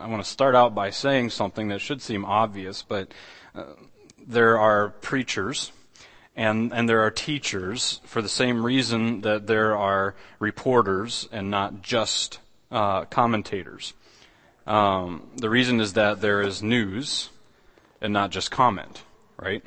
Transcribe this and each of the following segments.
want to start out by saying something that should seem obvious, but there are preachers and there are teachers for the same reason that there are reporters and not just commentators. The reason is that there is news and not just comment, right?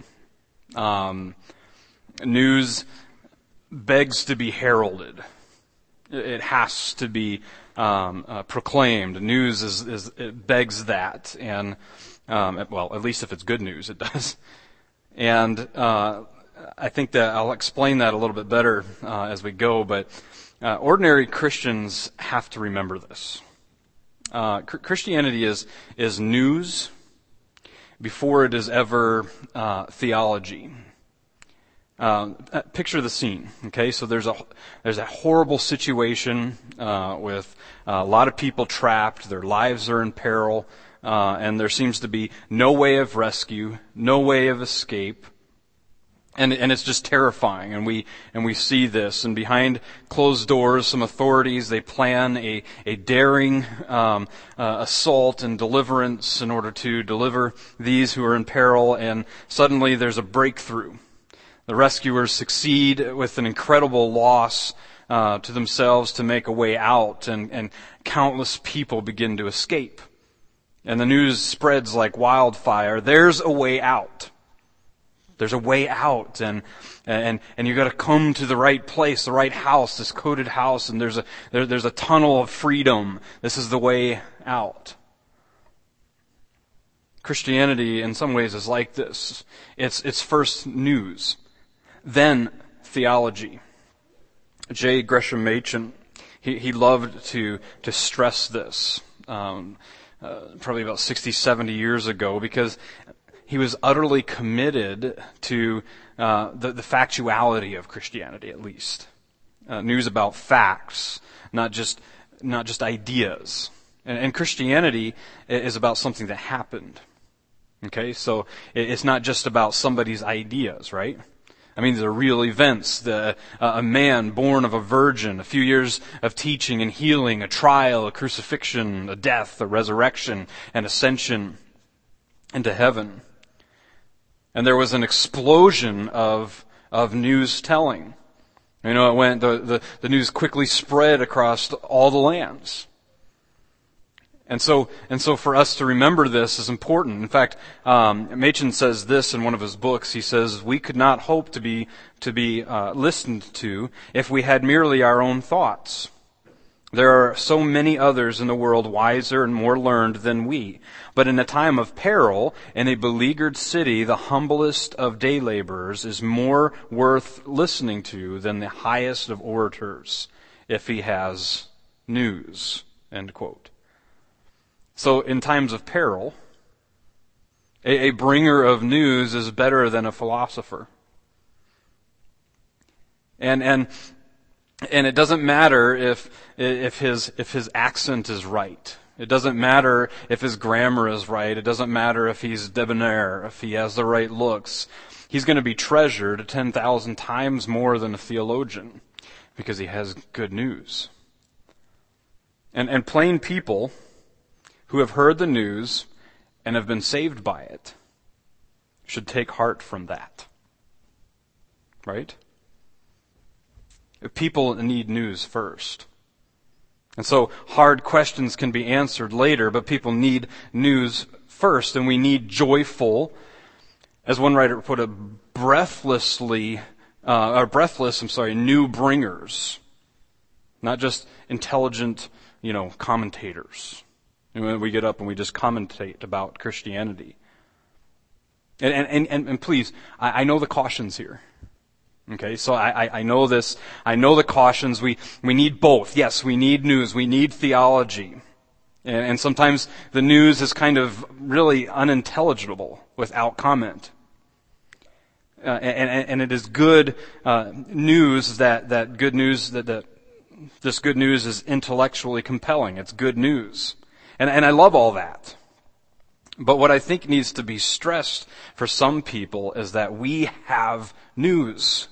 News begs to be heralded. It has to be proclaimed. News it begs that, and well, at least if it's good news, it does. And I think that I'll explain that a little bit better as we go. But ordinary Christians have to remember this. Christianity is news before it is ever theology. Picture the scene. Okay, so there's a horrible situation with a lot of people trapped. Their lives are in peril, and there seems to be no way of rescue, no way of escape, and it's just terrifying. And we see this. And behind closed doors, some authorities, they plan a daring assault and deliverance in order to deliver these who are in peril. And suddenly there's a breakthrough. The rescuers succeed with an incredible loss to themselves to make a way out, and countless people begin to escape. And the news spreads like wildfire. There's a way out. There's a way out, and you got to come to the right place, the right house, this coded house, and there's a tunnel of freedom. This is the way out. Christianity, in some ways, is like this. It's first news, then theology. J. Gresham Machen, he loved to stress this, probably about 60, 70 years ago, because he was utterly committed to the factuality of Christianity, at least. News about facts, not just ideas. And Christianity is about something that happened. Okay, so it's not just about somebody's ideas, right? I mean, these are real events. A man born of a virgin, a few years of teaching and healing, a trial, a crucifixion, a death, a resurrection, an ascension into heaven. And there was an explosion of news telling. You know, the news quickly spread across all the lands. And so for us to remember this is important. In fact, Machen says this in one of his books. He says, "We could not hope to be listened to if we had merely our own thoughts. There are so many others in the world wiser and more learned than we. But in a time of peril, in a beleaguered city, the humblest of day laborers is more worth listening to than the highest of orators, if he has news." End quote. So in times of peril, a bringer of news is better than a philosopher. And it doesn't matter if his accent is right. It doesn't matter if his grammar is right. It doesn't matter if he's debonair, if he has the right looks. He's going to be treasured 10,000 times more than a theologian because he has good news. And plain people who have heard the news and have been saved by it should take heart from that. Right? People need news first. And so hard questions can be answered later, but people need news first, and we need joyful, as one writer put it, breathless, new bringers. Not just intelligent, commentators. And when we get up and we just commentate about Christianity. And please, I know the cautions here. Okay, so I know this. I know the cautions. We need both. Yes, we need news. We need theology. And sometimes the news is kind of really unintelligible without comment. And it is good news that this good news is intellectually compelling. It's good news. And I love all that. But what I think needs to be stressed for some people is that we have news.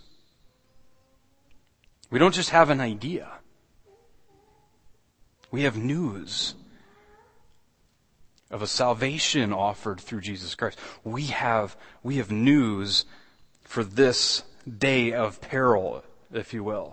We don't just have an idea. We have news. of a salvation offered through Jesus Christ. We have news for this day of peril, if you will.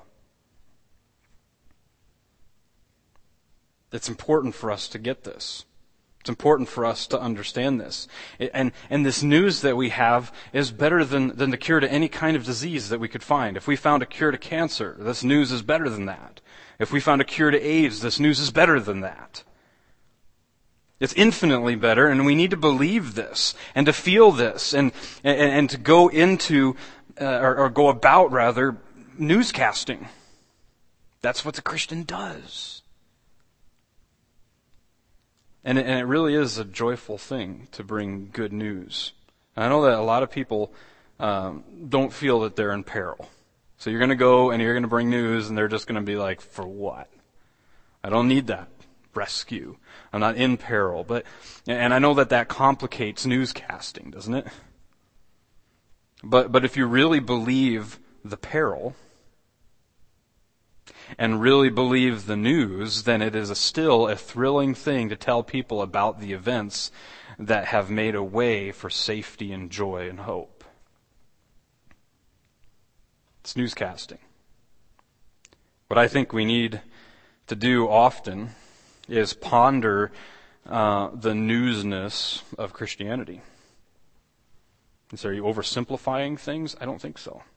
It's important for us to get this. It's important for us to understand this. And this news that we have is better than the cure to any kind of disease that we could find. If we found a cure to cancer, this news is better than that. If we found a cure to AIDS, this news is better than that. It's infinitely better, and we need to believe this, and to feel this, and to go into, or go about, rather, newscasting. That's what the Christian does. And it really is a joyful thing to bring good news. And I know that a lot of people don't feel that they're in peril. So you're going to go and you're going to bring news, and they're just going to be like, for what? I don't need that rescue. I'm not in peril. And I know that complicates newscasting, doesn't it? But if you really believe the peril and really believe the news, then it is still a thrilling thing to tell people about the events that have made a way for safety and joy and hope. It's newscasting. What I think we need to do often is ponder the newsness of Christianity. And so are you oversimplifying things? I don't think so.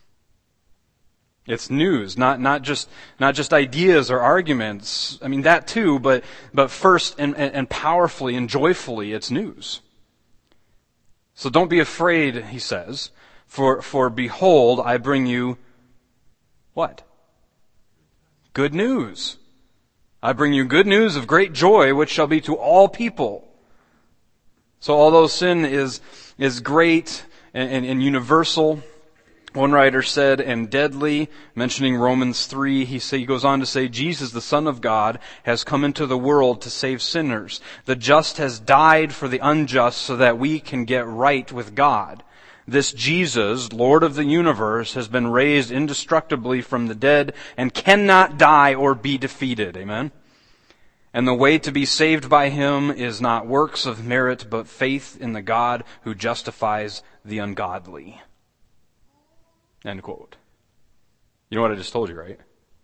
It's news, not just ideas or arguments. I mean, that too, but first and powerfully and joyfully, it's news. So don't be afraid, he says, for behold, I bring you what? Good news. I bring you good news of great joy, which shall be to all people. So although sin is great and universal, one writer said, and deadly, mentioning Romans 3, he goes on to say, Jesus, the Son of God, has come into the world to save sinners. The just has died for the unjust so that we can get right with God. This Jesus, Lord of the universe, has been raised indestructibly from the dead and cannot die or be defeated. Amen? And the way to be saved by him is not works of merit, but faith in the God who justifies the ungodly. End quote. You know what I just told you, right?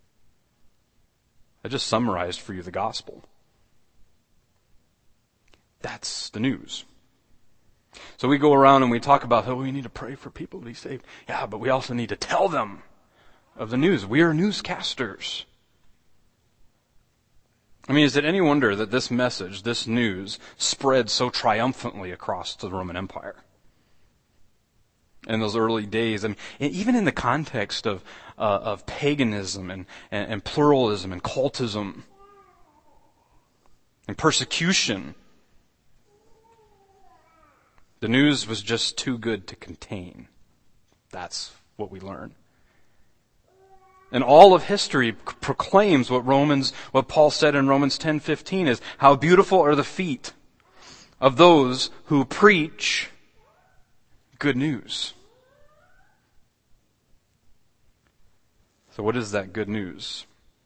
I just summarized for you the gospel. That's the news. So we go around and we talk about, we need to pray for people to be saved. Yeah, but we also need to tell them of the news. We are newscasters. I mean, is it any wonder that this message, this news, spread so triumphantly across the Roman Empire? In those early days, I mean, even in the context of paganism and pluralism and cultism and persecution, the news was just too good to contain. That's what we learn. And all of history proclaims what Paul said in Romans 10:15 is, how beautiful are the feet of those who preach good news. So what is that good news?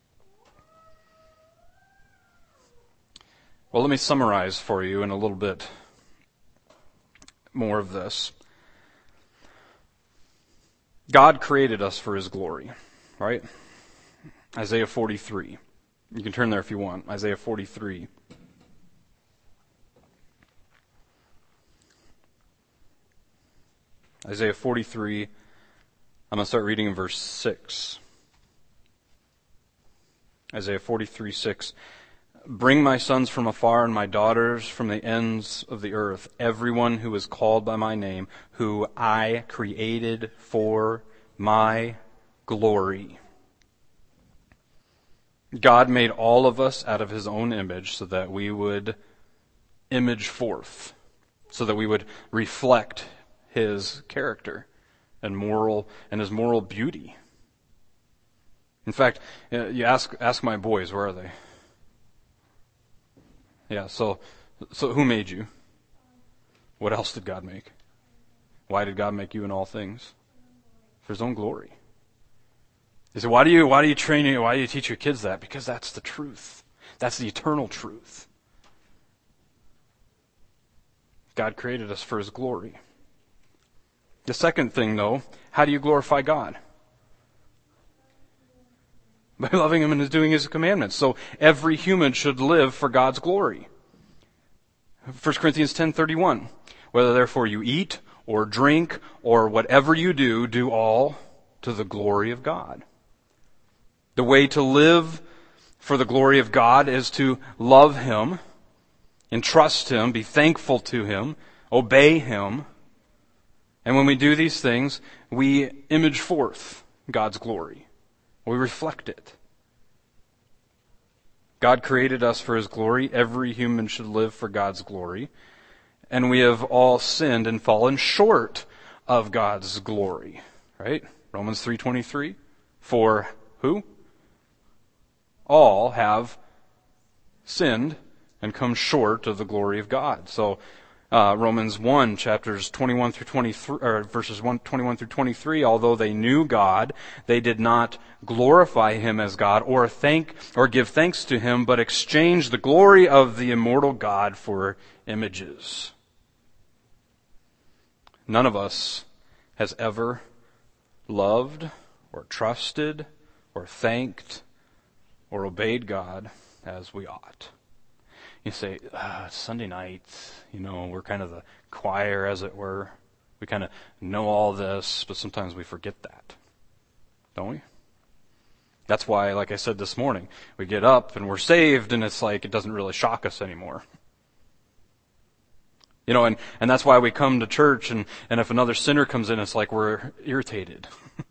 Well, let me summarize for you in a little bit more of this. God created us for his glory, right? Isaiah 43. You can turn there if you want. Isaiah 43. Isaiah 43, I'm going to start reading in verse 6. Isaiah 43:6. Bring my sons from afar and my daughters from the ends of the earth, everyone who is called by my name, who I created for my glory. God made all of us out of his own image so that we would image forth, so that we would reflect his character and his moral beauty. In fact, you ask my boys, where are they? Yeah, so who made you? What else did God make? Why did God make you in all things? For his own glory. You say, why do you teach your kids that? Because that's the truth. That's the eternal truth. God created us for His glory. The second thing, though, how do you glorify God? By loving Him and doing His commandments. So every human should live for God's glory. 1 Corinthians 10:31. Whether therefore you eat or drink or whatever you do, do all to the glory of God. The way to live for the glory of God is to love Him, entrust Him, be thankful to Him, obey Him. And when we do these things, we image forth God's glory. We reflect it. God created us for His glory. Every human should live for God's glory. And we have all sinned and fallen short of God's glory. Right? Romans 3:23. For who? All have sinned and come short of the glory of God. So Romans 1, chapters 21 through 23, or verses 21 through 23, although they knew God, they did not glorify Him as God or give thanks to Him, but exchanged the glory of the immortal God for images. None of us has ever loved or trusted or thanked or obeyed God as we ought. You say, it's Sunday night, we're kind of the choir, as it were. We kind of know all this, but sometimes we forget that. Don't we? That's why, like I said this morning, we get up and we're saved, and it's like it doesn't really shock us anymore. And that's why we come to church, and if another sinner comes in, it's like we're irritated.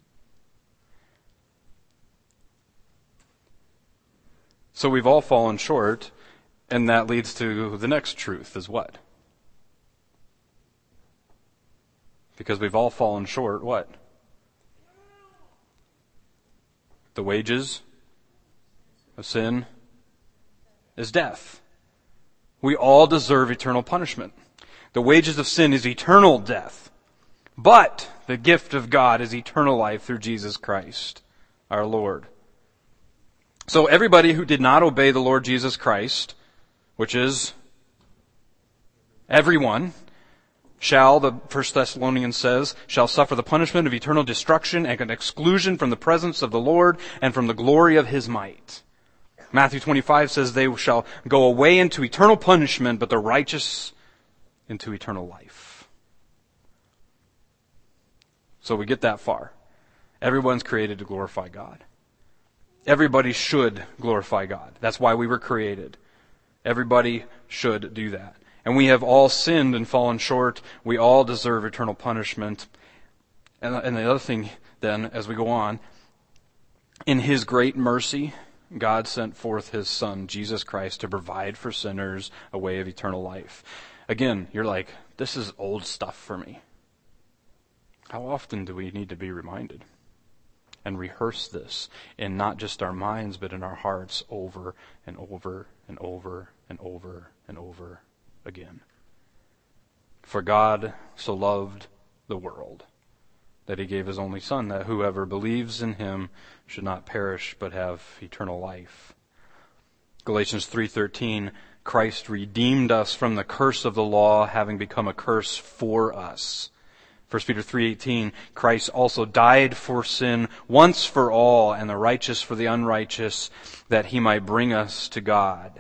So we've all fallen short. And that leads to the next truth is what? Because we've all fallen short, what? The wages of sin is death. We all deserve eternal punishment. The wages of sin is eternal death. But the gift of God is eternal life through Jesus Christ, our Lord. So everybody who did not obey the Lord Jesus Christ, which is everyone, the 1 Thessalonians says, shall suffer the punishment of eternal destruction and an exclusion from the presence of the Lord and from the glory of His might. Matthew 25 says they shall go away into eternal punishment, but the righteous into eternal life. So we get that far. Everyone's created to glorify God. Everybody should glorify God. That's why we were created. Everybody should do that. And we have all sinned and fallen short. We all deserve eternal punishment. And the other thing then, as we go on, in His great mercy, God sent forth His Son, Jesus Christ, to provide for sinners a way of eternal life. Again, you're like, this is old stuff for me. How often do we need to be reminded and rehearse this in not just our minds, but in our hearts over and over and over and over and over again? For God so loved the world that He gave His only Son, that whoever believes in Him should not perish but have eternal life. Galatians 3:13, Christ redeemed us from the curse of the law, having become a curse for us. 1 Peter 3:18, Christ also died for sin once for all, and the righteous for the unrighteous, that He might bring us to God.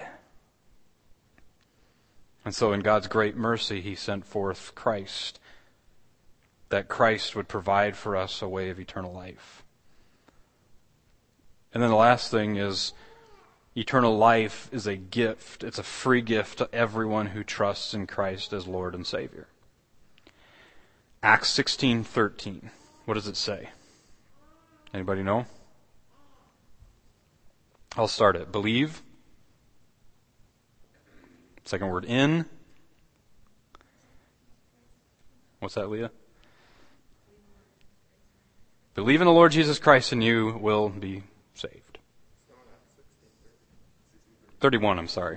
And so in God's great mercy, He sent forth Christ, that Christ would provide for us a way of eternal life. And then the last thing is, eternal life is a gift. It's a free gift to everyone who trusts in Christ as Lord and Savior. Acts 16:13. What does it say? Anybody know? I'll start it. Believe. Second word, in. What's that, Leah? Believe in the Lord Jesus Christ and you will be saved. 31, I'm sorry.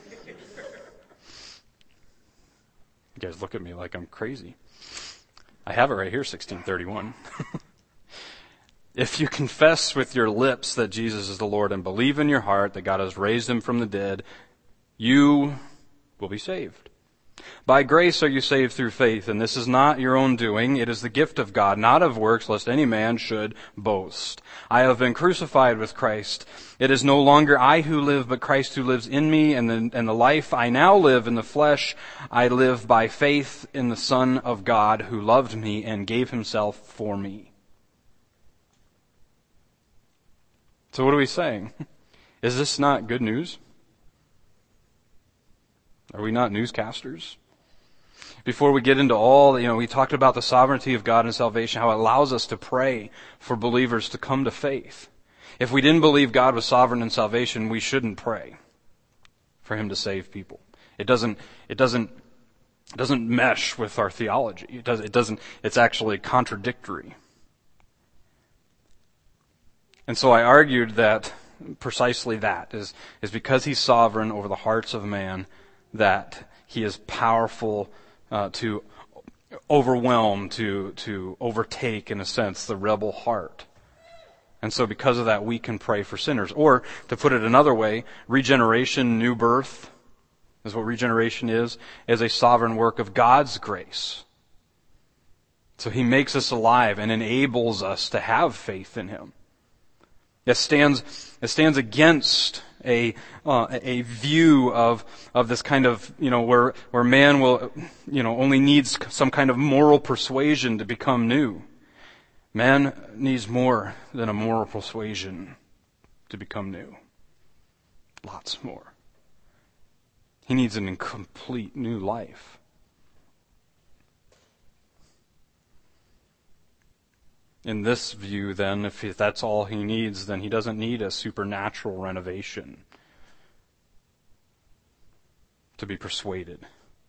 You guys look at me like I'm crazy. I have it right here, 16:31. If you confess with your lips that Jesus is the Lord and believe in your heart that God has raised Him from the dead, you will be saved. By grace are you saved through faith, and this is not your own doing. It is the gift of God, not of works, lest any man should boast. I have been crucified with Christ. It is no longer I who live, but Christ who lives in me, and the life I now live in the flesh, I live by faith in the Son of God, who loved me and gave himself for me. So what are we saying? Is this not good news? Are we not newscasters? Before we get into all, we talked about the sovereignty of God and salvation, how it allows us to pray for believers to come to faith. If we didn't believe God was sovereign in salvation, we shouldn't pray for him to save people. It doesn't mesh with our theology. It's actually contradictory. And so I argued that precisely that is because he's sovereign over the hearts of man, that he is powerful to overwhelm, to overtake, in a sense, the rebel heart. And so because of that, we can pray for sinners. Or, to put it another way, regeneration, new birth, is what regeneration is a sovereign work of God's grace. So he makes us alive and enables us to have faith in him. It stands against a view of this kind of, where man will, only needs some kind of moral persuasion to become new. Man needs more than a moral persuasion to become new. Lots more. He needs an incomplete new life. In this view, then, if that's all he needs, then he doesn't need a supernatural renovation to be persuaded.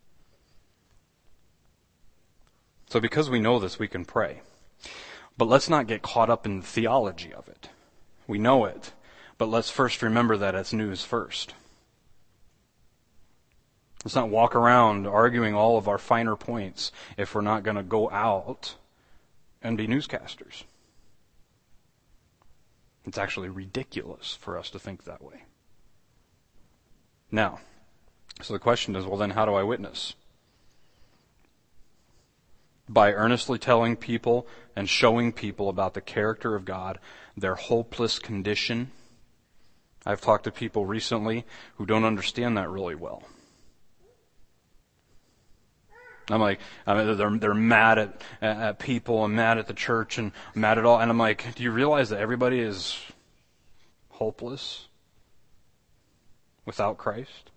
So because we know this, we can pray. But let's not get caught up in the theology of it. We know it, but let's first remember that it's news first. Let's not walk around arguing all of our finer points if we're not going to go out and be newscasters. It's actually ridiculous for us to think that way. Now, so the question is, well then how do I witness? By earnestly telling people and showing people about the character of God, their hopeless condition. I've talked to people recently who don't understand that really well. They're mad at people and mad at the church and mad at all. And I'm like, do you realize that everybody is hopeless without Christ?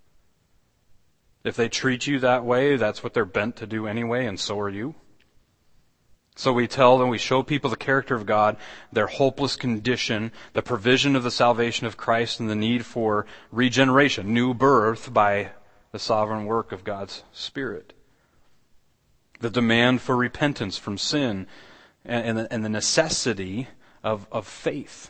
If they treat you that way, that's what they're bent to do anyway, and so are you. So we tell them, we show people the character of God, their hopeless condition, the provision of the salvation of Christ, and the need for regeneration, new birth by the sovereign work of God's Spirit. The demand for repentance from sin and the necessity of faith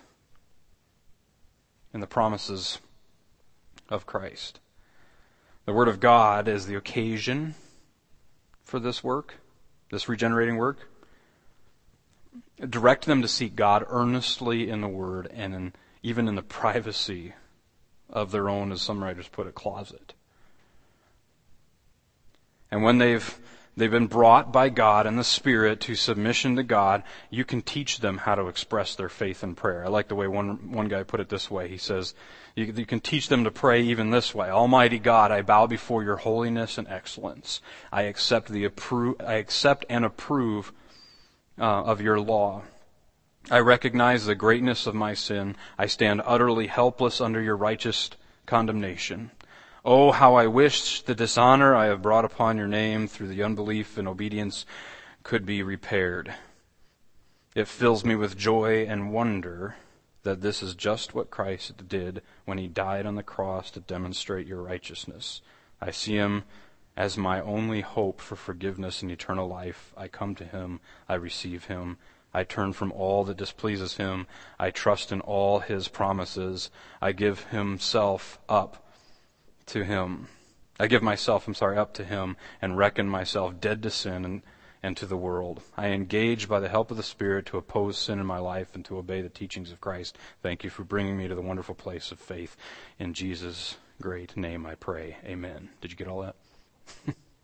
in the promises of Christ. The Word of God is the occasion for this work, this regenerating work. Direct them to seek God earnestly in the Word and even in the privacy of their own, as some writers put it, closet. And when they've been brought by God and the Spirit to submission to God, you can teach them how to express their faith in prayer. I like the way one guy put it this way. He says, you can teach them to pray even this way. Almighty God, I bow before your holiness and excellence. I accept and approve of your law. I recognize the greatness of my sin. I stand utterly helpless under your righteous condemnation. Oh, how I wish the dishonor I have brought upon your name through the unbelief and obedience could be repaired. It fills me with joy and wonder that this is just what Christ did when he died on the cross to demonstrate your righteousness. I see him as my only hope for forgiveness and eternal life. I come to him. I receive him. I turn from all that displeases him. I trust in all his promises. I give myself up to him and reckon myself dead to sin and to the world. I engage by the help of the Spirit to oppose sin in my life and to obey the teachings of Christ. Thank you for bringing me to the wonderful place of faith. In Jesus' great name I pray. Amen. Did you get all that?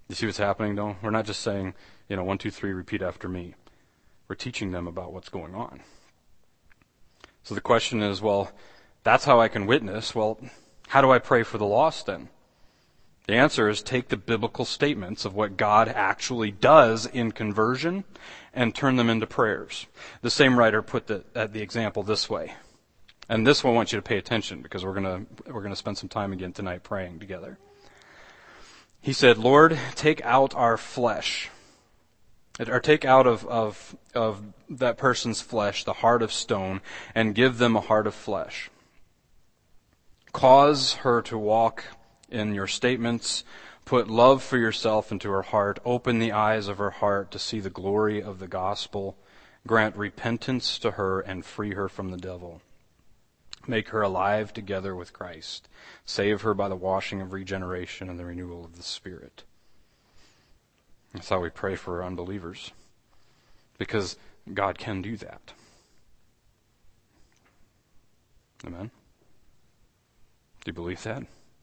You see what's happening, though? We're not just saying, 1, 2, 3, repeat after me. We're teaching them about what's going on. So the question is, well, that's how I can witness. Well, how do I pray for the lost then? The answer is take the biblical statements of what God actually does in conversion and turn them into prayers. The same writer put the example this way. And this one I want you to pay attention because we're gonna spend some time again tonight praying together. He said, Lord, take out our flesh, or take out of that person's flesh the heart of stone and give them a heart of flesh. Cause her to walk in your statements. Put love for yourself into her heart. Open the eyes of her heart to see the glory of the gospel. Grant repentance to her and free her from the devil. Make her alive together with Christ. Save her by the washing of regeneration and the renewal of the Spirit. That's how we pray for unbelievers. Because God can do that. Amen? Do you believe that?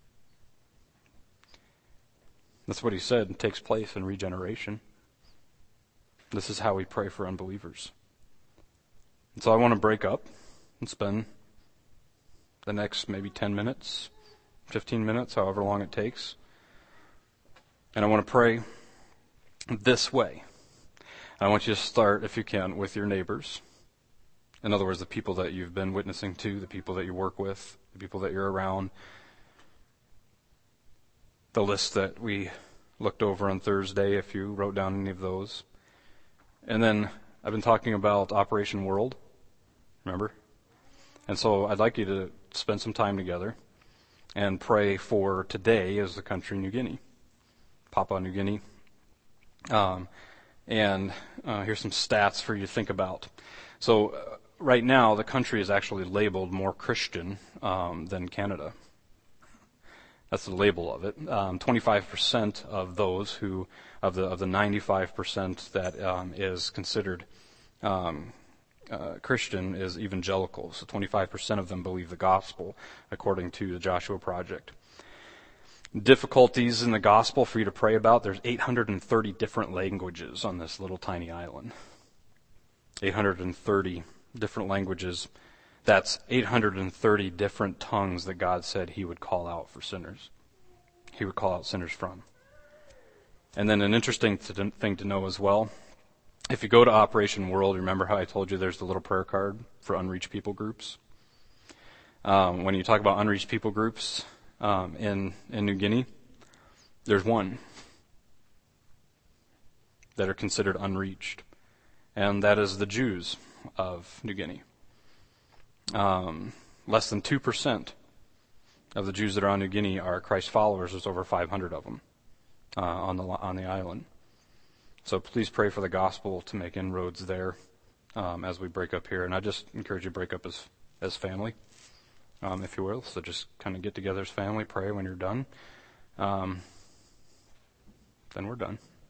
That's what he said takes place in regeneration. This is how we pray for unbelievers. And so I want to break up and spend the next maybe 10 minutes, 15 minutes, however long it takes. And I want to pray this way. I want you to start, if you can, with your neighbors. In other words, the people that you've been witnessing to, the people that you work with, the people that you're around. The list that we looked over on Thursday, if you wrote down any of those. And then I've been talking about Operation World, remember? And so I'd like you to spend some time together and pray for today as the country New Guinea, Papua New Guinea. And here's some stats for you to think about. So right now the country is actually labeled more Christian than Canada. That's the label of it. 25% of those of the 95% that is considered Christian is evangelical. So 25% of them believe the gospel, according to the Joshua Project. Difficulties in the gospel for you to pray about. There's 830 different languages on this little tiny island. 830 different languages. That's 830 different tongues that God said he would call out for sinners. He would call out sinners from. And then an interesting thing to know as well, if you go to Operation World, remember how I told you there's the little prayer card for unreached people groups? When you talk about unreached people groups in New Guinea, there's one that are considered unreached, and that is the Jews of New Guinea. Less than 2% of the Jews that are on New Guinea are Christ followers. There's over 500 of them on the island. So please pray for the gospel to make inroads there as we break up here. And I just encourage you to break up as family, if you will. So just kind of get together as family, pray when you're done. Then we're done.